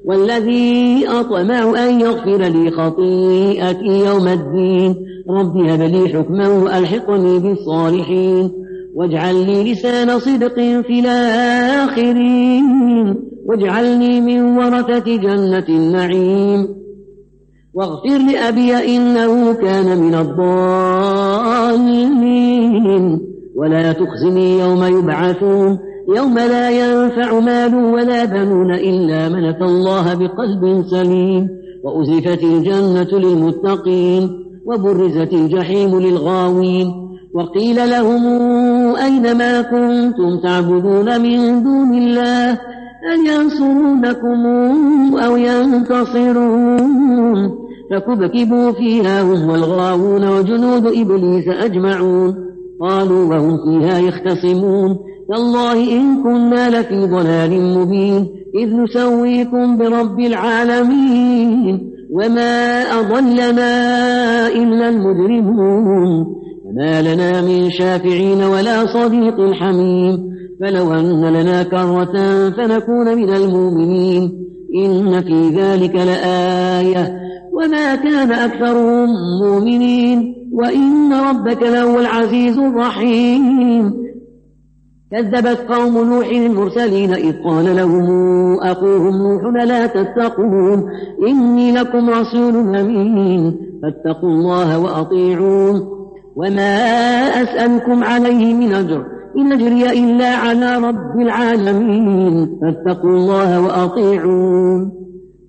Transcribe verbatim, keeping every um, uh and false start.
والذي أطمع أن يغفر لي خطيئتي يوم الدين رب هب لي حكما وألحقني بالصالحين واجعل لي لسان صدق في الآخرين واجعلني من ورثة جنة النعيم واغفر لأبي إنه كان من الضالين ولا تخزني يوم يبعثون يوم لا ينفع مال ولا بنون إلا من أتى الله بقلب سليم وأزلفت الجنة للمتقين وبرزت الجحيم للغاوين وقيل لهم أين ما كنتم تعبدون من دون الله أن ينصرونكم أو ينتصرون فكبكبوا فيها هم والغاوون وجنود إبليس أجمعون قالوا وهم فيها يختصمون تالله إن كنا لفي ضلال مبين إذ نسويكم برب العالمين وما أضلنا إلا المجرمون وما لنا من شافعين ولا صديق حميم فلو أن لنا كرة فنكون من المؤمنين إن في ذلك لآية وما كان أكثرهم مؤمنين وإن ربك لهو العزيز الرحيم كذبت قوم نوح المرسلين إذ قال لهم أخوهم نوح لا تتقون إني لكم رسول أمين فاتقوا الله وأطيعون وما أسألكم عليه من أجر إن أجري إلا على رب العالمين فاتقوا الله وأطيعون